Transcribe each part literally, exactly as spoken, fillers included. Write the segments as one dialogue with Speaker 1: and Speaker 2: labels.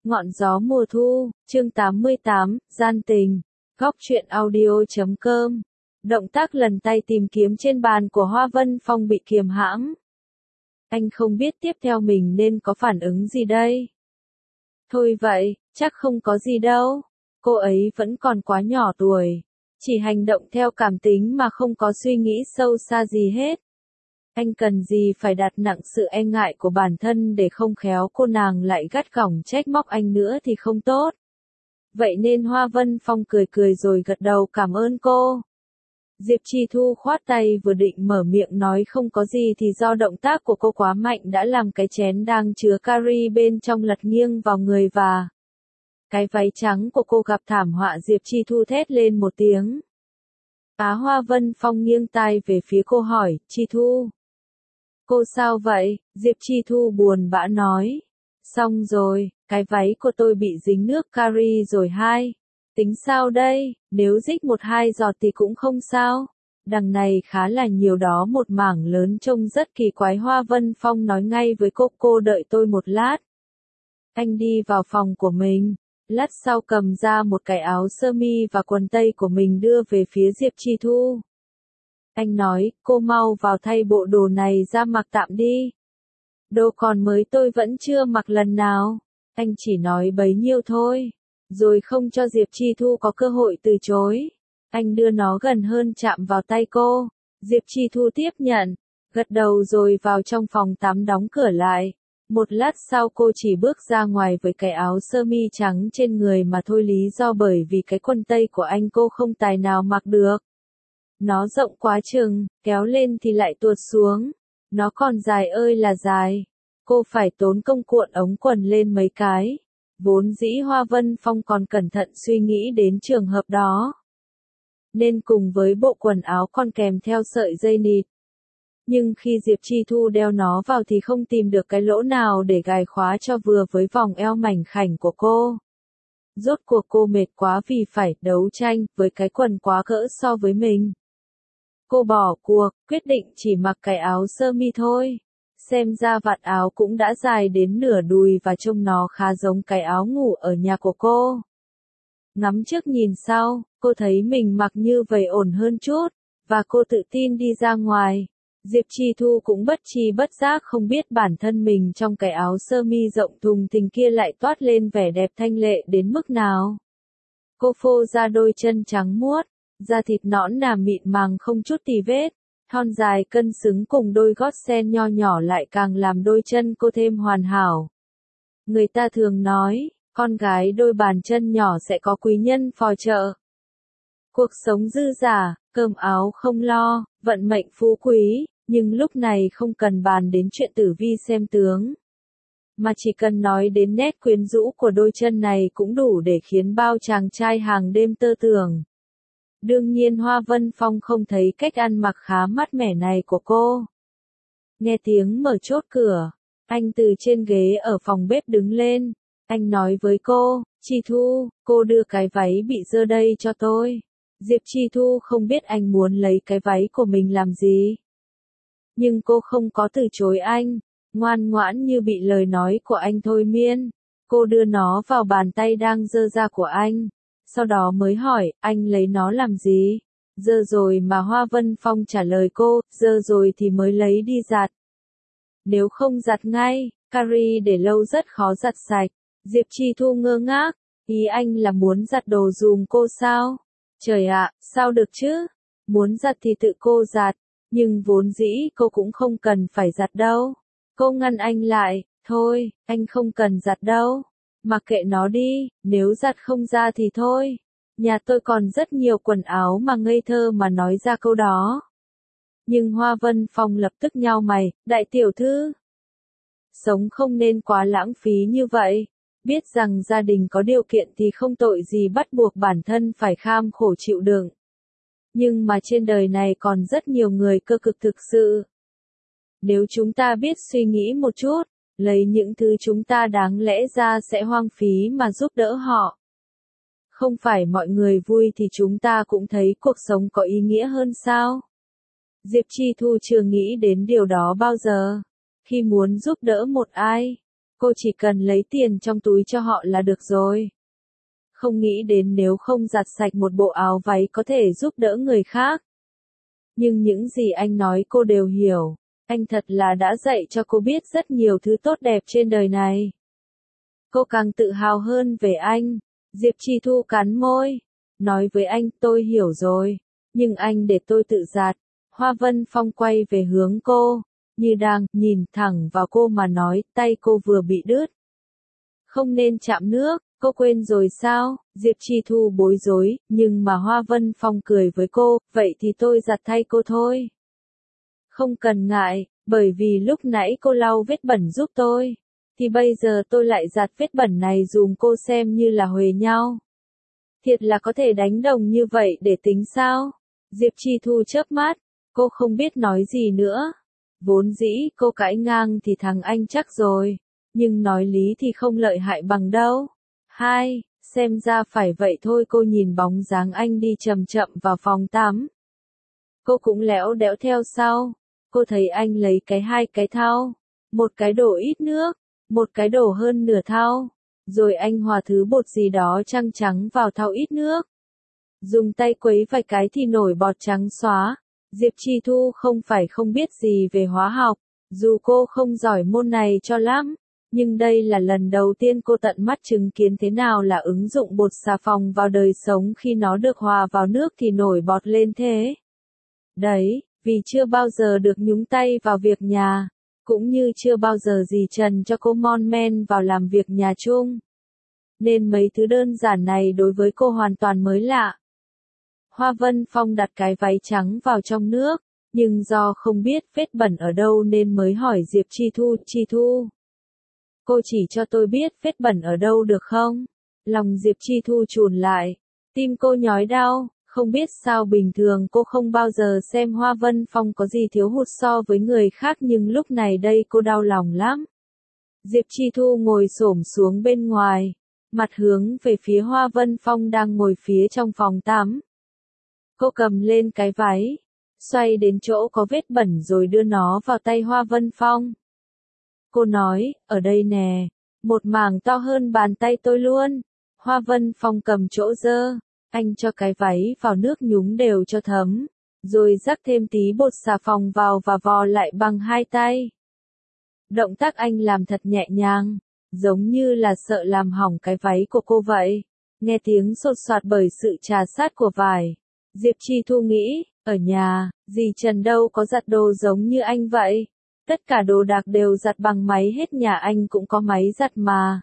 Speaker 1: Ngọn gió mùa thu, chương tám mươi tám, gian tình. Góc truyện audio chấm com. Động tác lần tay tìm kiếm trên bàn của Hoa Vân Phong bị kiềm hãm. Anh không biết tiếp theo mình nên có phản ứng gì đây. Thôi vậy, chắc không có gì đâu. Cô ấy vẫn còn quá nhỏ tuổi. Chỉ hành động theo cảm tính mà không có suy nghĩ sâu xa gì hết. Anh cần gì phải đặt nặng sự e ngại của bản thân để không khéo cô nàng lại gắt gỏng trách móc anh nữa thì không tốt. Vậy nên Hoa Vân Phong cười cười rồi gật đầu cảm ơn cô. Diệp Chi Thu khoát tay vừa định mở miệng nói không có gì thì do động tác của cô quá mạnh đã làm cái chén đang chứa cari bên trong lật nghiêng vào người và cái váy trắng của cô gặp thảm họa. Diệp Chi Thu thét lên một tiếng. Á Hoa Vân Phong nghiêng tai về phía cô hỏi, Chi Thu. Cô sao vậy? Diệp Chi Thu buồn bã nói. Xong rồi, cái váy của tôi bị dính nước cari rồi hai. Tính sao đây? Nếu rích một hai giọt thì cũng không sao. Đằng này khá là nhiều đó, một mảng lớn trông rất kỳ quái. Hoa Vân Phong nói ngay với cô, cô đợi tôi một lát. Anh đi vào phòng của mình. Lát sau cầm ra một cái áo sơ mi và quần tây của mình đưa về phía Diệp Chi Thu. Anh nói, cô mau vào thay bộ đồ này ra mặc tạm đi. Đồ còn mới tôi vẫn chưa mặc lần nào. Anh chỉ nói bấy nhiêu thôi. Rồi không cho Diệp Chi Thu có cơ hội từ chối. Anh đưa nó gần hơn chạm vào tay cô. Diệp Chi Thu tiếp nhận. Gật đầu rồi vào trong phòng tắm đóng cửa lại. Một lát sau cô chỉ bước ra ngoài với cái áo sơ mi trắng trên người mà thôi, lý do bởi vì cái quần tây của anh cô không tài nào mặc được. Nó rộng quá chừng, kéo lên thì lại tuột xuống. Nó còn dài ơi là dài. Cô phải tốn công cuộn ống quần lên mấy cái. Vốn dĩ Hoa Vân Phong còn cẩn thận suy nghĩ đến trường hợp đó. Nên cùng với bộ quần áo còn kèm theo sợi dây nịt. Nhưng khi Diệp Chi Thu đeo nó vào thì không tìm được cái lỗ nào để gài khóa cho vừa với vòng eo mảnh khảnh của cô. Rốt cuộc cô mệt quá vì phải đấu tranh với cái quần quá cỡ so với mình. Cô bỏ cuộc, quyết định chỉ mặc cái áo sơ mi thôi. Xem ra vạt áo cũng đã dài đến nửa đùi và trông nó khá giống cái áo ngủ ở nhà của cô. Ngắm trước nhìn sau, cô thấy mình mặc như vậy ổn hơn chút, và cô tự tin đi ra ngoài. Diệp Chi Thu cũng bất tri bất giác không biết bản thân mình trong cái áo sơ mi rộng thùng thình kia lại toát lên vẻ đẹp thanh lệ đến mức nào. Cô phô ra đôi chân trắng muốt. Da thịt nõn nà mịn màng không chút tì vết, thon dài cân xứng cùng đôi gót sen nho nhỏ lại càng làm đôi chân cô thêm hoàn hảo. Người ta thường nói, con gái đôi bàn chân nhỏ sẽ có quý nhân phò trợ. Cuộc sống dư dả, cơm áo không lo, vận mệnh phú quý, nhưng lúc này không cần bàn đến chuyện tử vi xem tướng. Mà chỉ cần nói đến nét quyến rũ của đôi chân này cũng đủ để khiến bao chàng trai hàng đêm tơ tưởng. Đương nhiên Hoa Vân Phong không thấy cách ăn mặc khá mát mẻ này của cô. Nghe tiếng mở chốt cửa, anh từ trên ghế ở phòng bếp đứng lên. Anh nói với cô, Chi Thu, cô đưa cái váy bị dơ đây cho tôi. Diệp Chi Thu không biết anh muốn lấy cái váy của mình làm gì. Nhưng cô không có từ chối anh, ngoan ngoãn như bị lời nói của anh thôi miên. Cô đưa nó vào bàn tay đang dơ ra của anh. Sau đó mới hỏi, anh lấy nó làm gì? Dơ rồi mà. Hoa Vân Phong trả lời cô, dơ rồi thì mới lấy đi giặt. Nếu không giặt ngay, cari để lâu rất khó giặt sạch. Diệp Chi Thu ngơ ngác, ý anh là muốn giặt đồ giùm cô sao? Trời ạ, sao được chứ? Muốn giặt thì tự cô giặt, nhưng vốn dĩ cô cũng không cần phải giặt đâu. Cô ngăn anh lại, thôi, anh không cần giặt đâu. Mặc kệ nó đi, nếu giặt không ra thì thôi. Nhà tôi còn rất nhiều quần áo mà. Ngây thơ mà nói ra câu đó. Nhưng Hoa Vân Phong lập tức nhao mày, đại tiểu thư. Sống không nên quá lãng phí như vậy. Biết rằng gia đình có điều kiện thì không tội gì bắt buộc bản thân phải kham khổ chịu đựng. Nhưng mà trên đời này còn rất nhiều người cơ cực thực sự. Nếu chúng ta biết suy nghĩ một chút, lấy những thứ chúng ta đáng lẽ ra sẽ hoang phí mà giúp đỡ họ. Không phải mọi người vui thì chúng ta cũng thấy cuộc sống có ý nghĩa hơn sao? Diệp Chi Thu chưa nghĩ đến điều đó bao giờ. Khi muốn giúp đỡ một ai, Cô chỉ cần lấy tiền trong túi cho họ là được rồi. Không nghĩ đến nếu không giặt sạch một bộ áo váy có thể giúp đỡ người khác. Nhưng những gì anh nói cô đều hiểu. Anh thật là đã dạy cho cô biết rất nhiều thứ tốt đẹp trên đời này. Cô càng tự hào hơn về anh. Diệp Chi Thu cắn môi. Nói với anh, tôi hiểu rồi. Nhưng anh để tôi tự giặt. Hoa Vân Phong quay về hướng cô. Như đang nhìn thẳng vào cô mà nói, tay cô vừa bị đứt. Không nên chạm nước, cô quên rồi sao? Diệp Chi Thu bối rối, nhưng mà Hoa Vân Phong cười với cô, vậy thì tôi giặt thay cô thôi. Không cần ngại, bởi vì lúc nãy cô lau vết bẩn giúp tôi, thì bây giờ tôi lại giặt vết bẩn này dùm cô xem như là huề nhau. Thiệt là có thể đánh đồng như vậy để tính sao? Diệp Chi Thu chớp mắt, cô không biết nói gì nữa. Vốn dĩ cô cãi ngang thì thằng anh chắc rồi, nhưng nói lý thì không lợi hại bằng đâu. Hai, xem ra phải vậy thôi. Cô nhìn bóng dáng anh đi chậm chậm vào phòng tắm. Cô cũng lẽo đẽo theo sau. Cô thấy anh lấy cái hai cái thau, một cái đổ ít nước, một cái đổ hơn nửa thau, rồi anh hòa thứ bột gì đó trắng trắng vào thau ít nước. Dùng tay quấy vài cái thì nổi bọt trắng xóa. Diệp Chi Thu không phải không biết gì về hóa học, dù cô không giỏi môn này cho lắm, nhưng đây là lần đầu tiên cô tận mắt chứng kiến thế nào là ứng dụng bột xà phòng vào đời sống khi nó được hòa vào nước thì nổi bọt lên thế. Đấy, vì chưa bao giờ được nhúng tay vào việc nhà, cũng như chưa bao giờ dì Trần cho cô mon men vào làm việc nhà chung, nên mấy thứ đơn giản này đối với cô hoàn toàn mới lạ. Hoa Vân Phong đặt cái váy trắng vào trong nước, nhưng do không biết vết bẩn ở đâu nên mới hỏi Diệp Chi Thu, Chi Thu. Cô chỉ cho tôi biết vết bẩn ở đâu được không? Lòng Diệp Chi Thu chùn lại, tim cô nhói đau, không biết sao bình thường cô không bao giờ xem Hoa Vân Phong có gì thiếu hụt so với người khác nhưng lúc này đây cô đau lòng lắm. Diệp Chi Thu ngồi xổm xuống bên ngoài, mặt hướng về phía Hoa Vân Phong đang ngồi phía trong phòng tắm. Cô cầm lên cái váy, xoay đến chỗ có vết bẩn rồi đưa nó vào tay Hoa Vân Phong. Cô nói, ở đây nè, một mảng to hơn bàn tay tôi luôn. Hoa Vân Phong cầm chỗ dơ, anh cho cái váy vào nước nhúng đều cho thấm, rồi rắc thêm tí bột xà phòng vào và vò lại bằng hai tay. Động tác anh làm thật nhẹ nhàng, giống như là sợ làm hỏng cái váy của cô vậy. Nghe tiếng sột soạt bởi sự trà sát của vải, Diệp Chi Thu nghĩ, ở nhà, dì Trần đâu có giặt đồ giống như anh vậy. Tất cả đồ đạc đều giặt bằng máy hết, nhà anh cũng có máy giặt mà.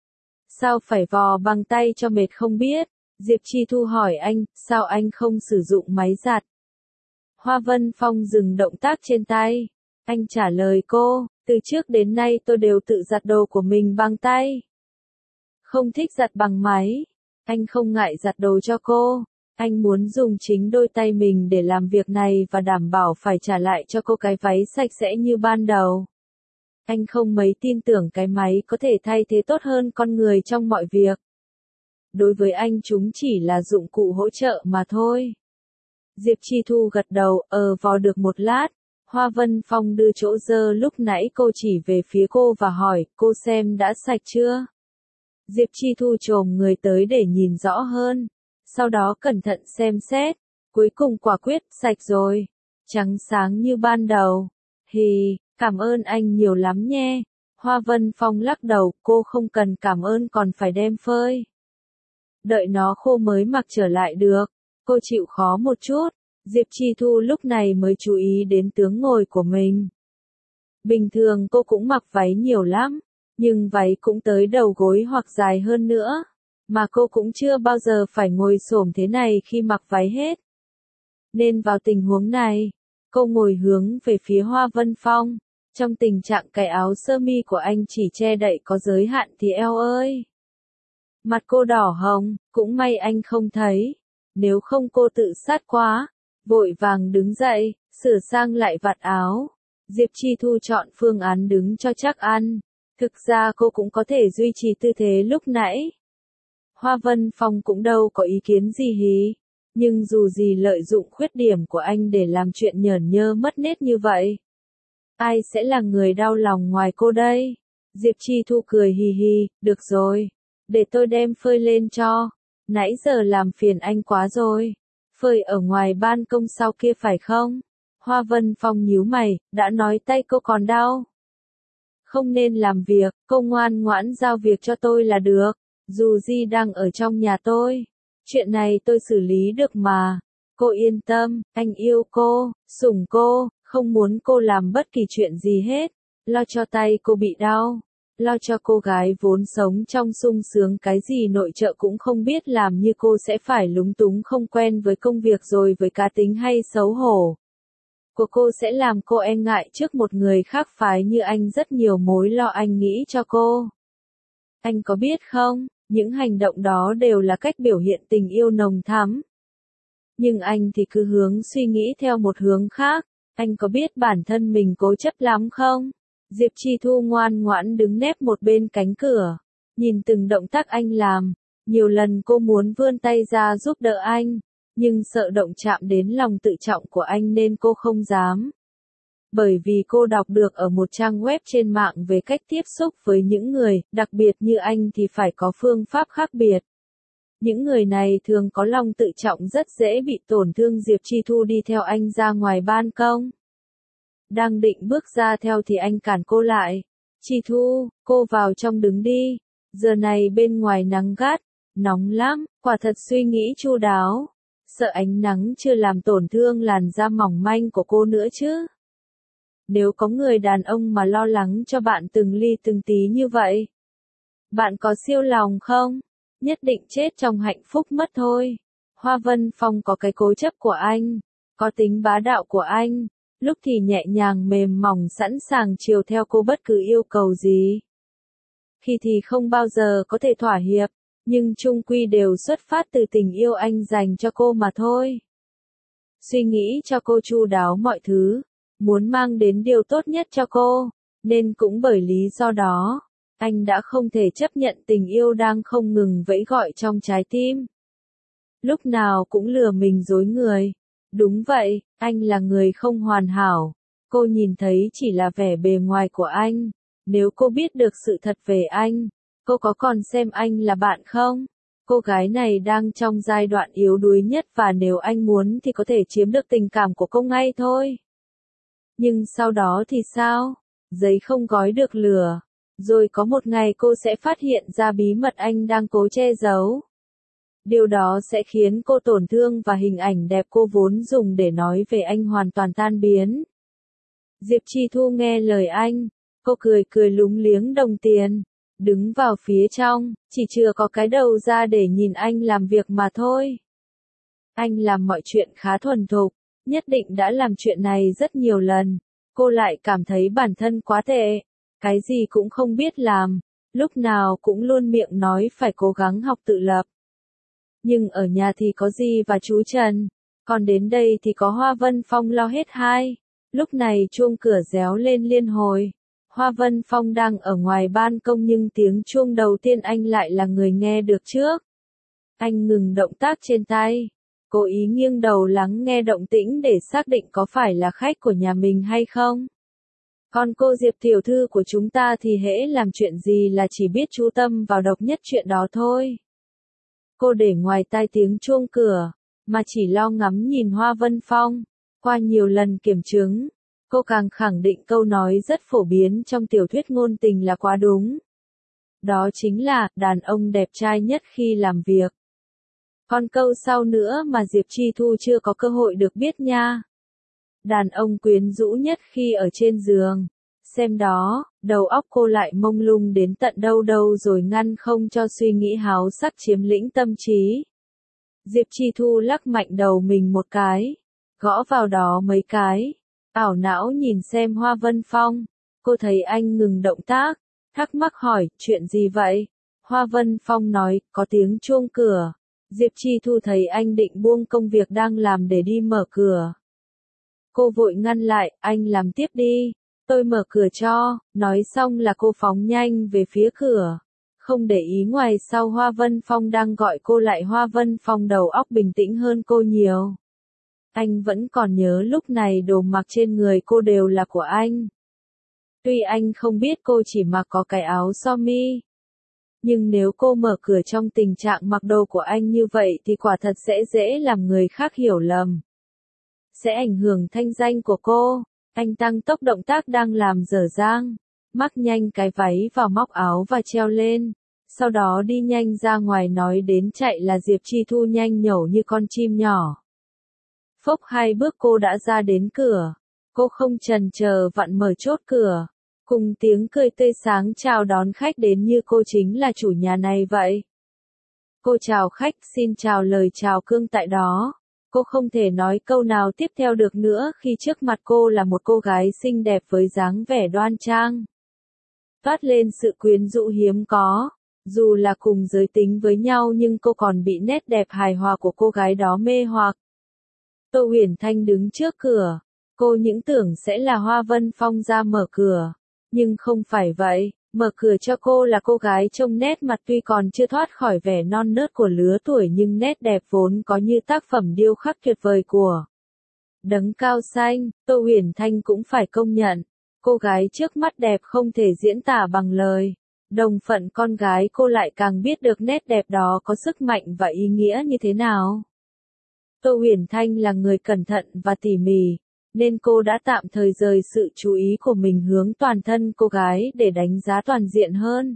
Speaker 1: Sao phải vò bằng tay cho mệt không biết? Diệp Chi Thu hỏi anh, sao anh không sử dụng máy giặt? Hoa Vân Phong dừng động tác trên tay. Anh trả lời cô, từ trước đến nay tôi đều tự giặt đồ của mình bằng tay. Không thích giặt bằng máy. Anh không ngại giặt đồ cho cô. Anh muốn dùng chính đôi tay mình để làm việc này và đảm bảo phải trả lại cho cô cái váy sạch sẽ như ban đầu. Anh không mấy tin tưởng cái máy có thể thay thế tốt hơn con người trong mọi việc. Đối với anh chúng chỉ là dụng cụ hỗ trợ mà thôi. Diệp Chi Thu gật đầu, ờ vò được một lát. Hoa Vân Phong đưa chỗ dơ lúc nãy cô chỉ về phía cô và hỏi, cô xem đã sạch chưa? Diệp Chi Thu chồm người tới để nhìn rõ hơn. Sau đó cẩn thận xem xét, cuối cùng quả quyết, sạch rồi, trắng sáng như ban đầu. Hì, cảm ơn anh nhiều lắm nhé. Hoa Vân Phong lắc đầu, cô không cần cảm ơn còn phải đem phơi. Đợi nó khô mới mặc trở lại được, cô chịu khó một chút. Diệp Chi Thu lúc này mới chú ý đến tướng ngồi của mình. Bình thường cô cũng mặc váy nhiều lắm, nhưng váy cũng tới đầu gối hoặc dài hơn nữa. Mà cô cũng chưa bao giờ phải ngồi xổm thế này khi mặc váy hết. Nên vào tình huống này, cô ngồi hướng về phía Hoa Vân Phong. Trong tình trạng cái áo sơ mi của anh chỉ che đậy có giới hạn thì eo ơi. Mặt cô đỏ hồng, cũng may anh không thấy. Nếu không cô tự sát quá. Vội vàng đứng dậy, sửa sang lại vạt áo. Diệp Chi Thu chọn phương án đứng cho chắc ăn. Thực ra cô cũng có thể duy trì tư thế lúc nãy. Hoa Vân Phong cũng đâu có ý kiến gì hí. Nhưng dù gì lợi dụng khuyết điểm của anh để làm chuyện nhởn nhơ mất nết như vậy. Ai sẽ là người đau lòng ngoài cô đây? Diệp Chi Thu cười hì hì, được rồi. Để tôi đem phơi lên cho. Nãy giờ làm phiền anh quá rồi. Phơi ở ngoài ban công sau kia phải không? Hoa Vân Phong nhíu mày, đã nói tay cô còn đau. Không nên làm việc, cô ngoan ngoãn giao việc cho tôi là được. Dù Di đang ở trong nhà tôi. Chuyện này tôi xử lý được mà. Cô yên tâm, anh yêu cô, sủng cô, không muốn cô làm bất kỳ chuyện gì hết. Lo cho tay cô bị đau. Lo cho cô gái vốn sống trong sung sướng cái gì nội trợ cũng không biết làm như cô sẽ phải lúng túng không quen với công việc rồi với cá tính hay xấu hổ. Của cô sẽ làm cô e ngại trước một người khác phái như anh rất nhiều mối lo anh nghĩ cho cô. Anh có biết không, những hành động đó đều là cách biểu hiện tình yêu nồng thắm. Nhưng anh thì cứ hướng suy nghĩ theo một hướng khác, anh có biết bản thân mình cố chấp lắm không? Diệp Chi Thu ngoan ngoãn đứng nép một bên cánh cửa, nhìn từng động tác anh làm, nhiều lần cô muốn vươn tay ra giúp đỡ anh, nhưng sợ động chạm đến lòng tự trọng của anh nên cô không dám. Bởi vì cô đọc được ở một trang web trên mạng về cách tiếp xúc với những người, đặc biệt như anh thì phải có phương pháp khác biệt. Những người này thường có lòng tự trọng rất dễ bị tổn thương. Diệp Chi Thu đi theo anh ra ngoài ban công. Đang định bước ra theo thì anh cản cô lại. Chi Thu, cô vào trong đứng đi. Giờ này bên ngoài nắng gắt, nóng lắm, quả thật suy nghĩ chu đáo. Sợ ánh nắng chưa làm tổn thương làn da mỏng manh của cô nữa chứ. Nếu có người đàn ông mà lo lắng cho bạn từng ly từng tí như vậy, bạn có siêu lòng không? Nhất định chết trong hạnh phúc mất thôi. Hoa Vân Phong có cái cố chấp của anh, có tính bá đạo của anh, lúc thì nhẹ nhàng mềm mỏng sẵn sàng chiều theo cô bất cứ yêu cầu gì. Khi thì không bao giờ có thể thỏa hiệp, nhưng chung quy đều xuất phát từ tình yêu anh dành cho cô mà thôi. Suy nghĩ cho cô chu đáo mọi thứ, muốn mang đến điều tốt nhất cho cô, nên cũng bởi lý do đó, anh đã không thể chấp nhận tình yêu đang không ngừng vẫy gọi trong trái tim. Lúc nào cũng lừa mình dối người. Đúng vậy, anh là người không hoàn hảo. Cô nhìn thấy chỉ là vẻ bề ngoài của anh. Nếu cô biết được sự thật về anh, cô có còn xem anh là bạn không? Cô gái này đang trong giai đoạn yếu đuối nhất và nếu anh muốn thì có thể chiếm được tình cảm của cô ngay thôi. Nhưng sau đó thì sao? Giấy không gói được lửa. Rồi có một ngày cô sẽ phát hiện ra bí mật anh đang cố che giấu. Điều đó sẽ khiến cô tổn thương và hình ảnh đẹp cô vốn dùng để nói về anh hoàn toàn tan biến. Diệp Chi Thu nghe lời anh, cô cười cười lúng liếng đồng tiền, đứng vào phía trong, chỉ chưa có cái đầu ra để nhìn anh làm việc mà thôi. Anh làm mọi chuyện khá thuần thục, nhất định đã làm chuyện này rất nhiều lần, cô lại cảm thấy bản thân quá tệ, cái gì cũng không biết làm, lúc nào cũng luôn miệng nói phải cố gắng học tự lập. Nhưng ở nhà thì có Di và chú Trần, còn đến đây thì có Hoa Vân Phong lo hết hai. Lúc này chuông cửa réo lên liên hồi. Hoa Vân Phong đang ở ngoài ban công nhưng tiếng chuông đầu tiên anh lại là người nghe được trước. Anh ngừng động tác trên tay, cố ý nghiêng đầu lắng nghe động tĩnh để xác định có phải là khách của nhà mình hay không. Còn cô Diệp tiểu thư của chúng ta thì hễ làm chuyện gì là chỉ biết chú tâm vào độc nhất chuyện đó thôi. Cô để ngoài tai tiếng chuông cửa, mà chỉ lo ngắm nhìn Hoa Vân Phong. Qua nhiều lần kiểm chứng, cô càng khẳng định câu nói rất phổ biến trong tiểu thuyết ngôn tình là quá đúng. Đó chính là, đàn ông đẹp trai nhất khi làm việc. Còn câu sau nữa mà Diệp Chi Thu chưa có cơ hội được biết nha. Đàn ông quyến rũ nhất khi ở trên giường. Xem đó, đầu óc cô lại mông lung đến tận đâu đâu rồi ngăn không cho suy nghĩ háo sắc chiếm lĩnh tâm trí. Diệp Chi Thu lắc mạnh đầu mình một cái, gõ vào đó mấy cái, ảo não nhìn xem Hoa Vân Phong. Cô thấy anh ngừng động tác, thắc mắc hỏi, chuyện gì vậy? Hoa Vân Phong nói, có tiếng chuông cửa. Diệp Chi Thu thấy anh định buông công việc đang làm để đi mở cửa. Cô vội ngăn lại, anh làm tiếp đi, tôi mở cửa cho. Nói xong là cô phóng nhanh về phía cửa, không để ý ngoài sau Hoa Vân Phong đang gọi cô lại. Hoa Vân Phong đầu óc bình tĩnh hơn cô nhiều. Anh vẫn còn nhớ lúc này đồ mặc trên người cô đều là của anh. Tuy anh không biết cô chỉ mặc có cái áo sơ mi, nhưng nếu cô mở cửa trong tình trạng mặc đồ của anh như vậy thì quả thật sẽ dễ làm người khác hiểu lầm. Sẽ ảnh hưởng thanh danh của cô. Anh tăng tốc động tác đang làm dở dang, mắc nhanh cái váy vào móc áo và treo lên. Sau đó đi nhanh ra ngoài, nói đến chạy là Diệp Chi Thu nhanh nhẩu như con chim nhỏ. Phốc hai bước cô đã ra đến cửa. Cô không chần chờ vặn mở chốt cửa. Cùng tiếng cười tươi sáng chào đón khách đến như cô chính là chủ nhà này vậy. Cô chào khách, xin chào, lời chào cương tại đó. Cô không thể nói câu nào tiếp theo được nữa khi trước mặt cô là một cô gái xinh đẹp với dáng vẻ đoan trang. Toát lên sự quyến rũ hiếm có. Dù là cùng giới tính với nhau nhưng cô còn bị nét đẹp hài hòa của cô gái đó mê hoặc. Tô Huyền Thanh đứng trước cửa. Cô những tưởng sẽ là Hoa Vân Phong ra mở cửa. Nhưng không phải vậy, mở cửa cho cô là cô gái trông nét mặt tuy còn chưa thoát khỏi vẻ non nớt của lứa tuổi nhưng nét đẹp vốn có như tác phẩm điêu khắc tuyệt vời của Đấng Cao Xanh. Tô Huyền Thanh cũng phải công nhận, cô gái trước mắt đẹp không thể diễn tả bằng lời. Đồng phận con gái cô lại càng biết được nét đẹp đó có sức mạnh và ý nghĩa như thế nào. Tô Huyền Thanh là người cẩn thận và tỉ mỉ, nên cô đã tạm thời rời sự chú ý của mình hướng toàn thân cô gái để đánh giá toàn diện hơn.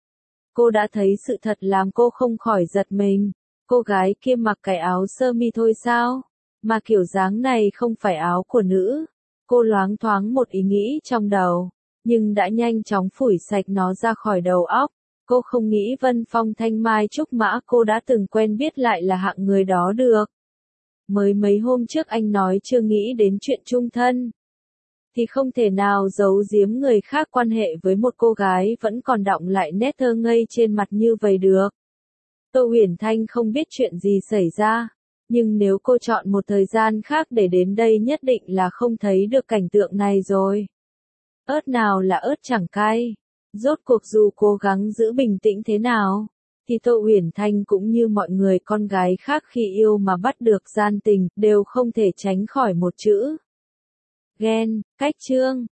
Speaker 1: Cô đã thấy sự thật làm cô không khỏi giật mình. Cô gái kia mặc cái áo sơ mi thôi sao? Mà kiểu dáng này không phải áo của nữ. Cô loáng thoáng một ý nghĩ trong đầu, nhưng đã nhanh chóng phủi sạch nó ra khỏi đầu óc. Cô không nghĩ Vân Phong Thanh Mai Trúc Mã cô đã từng quen biết lại là hạng người đó được. Mới mấy hôm trước anh nói chưa nghĩ đến chuyện chung thân, thì không thể nào giấu giếm người khác quan hệ với một cô gái vẫn còn đọng lại nét thơ ngây trên mặt như vậy được. Tô Huyền Thanh không biết chuyện gì xảy ra, nhưng nếu cô chọn một thời gian khác để đến đây nhất định là không thấy được cảnh tượng này rồi. Ớt nào là ớt chẳng cay. Rốt cuộc dù cố gắng giữ bình tĩnh thế nào, thì Tô Huyền Thanh cũng như mọi người con gái khác khi yêu mà bắt được gian tình, đều không thể tránh khỏi một chữ. Ghen. Cách chương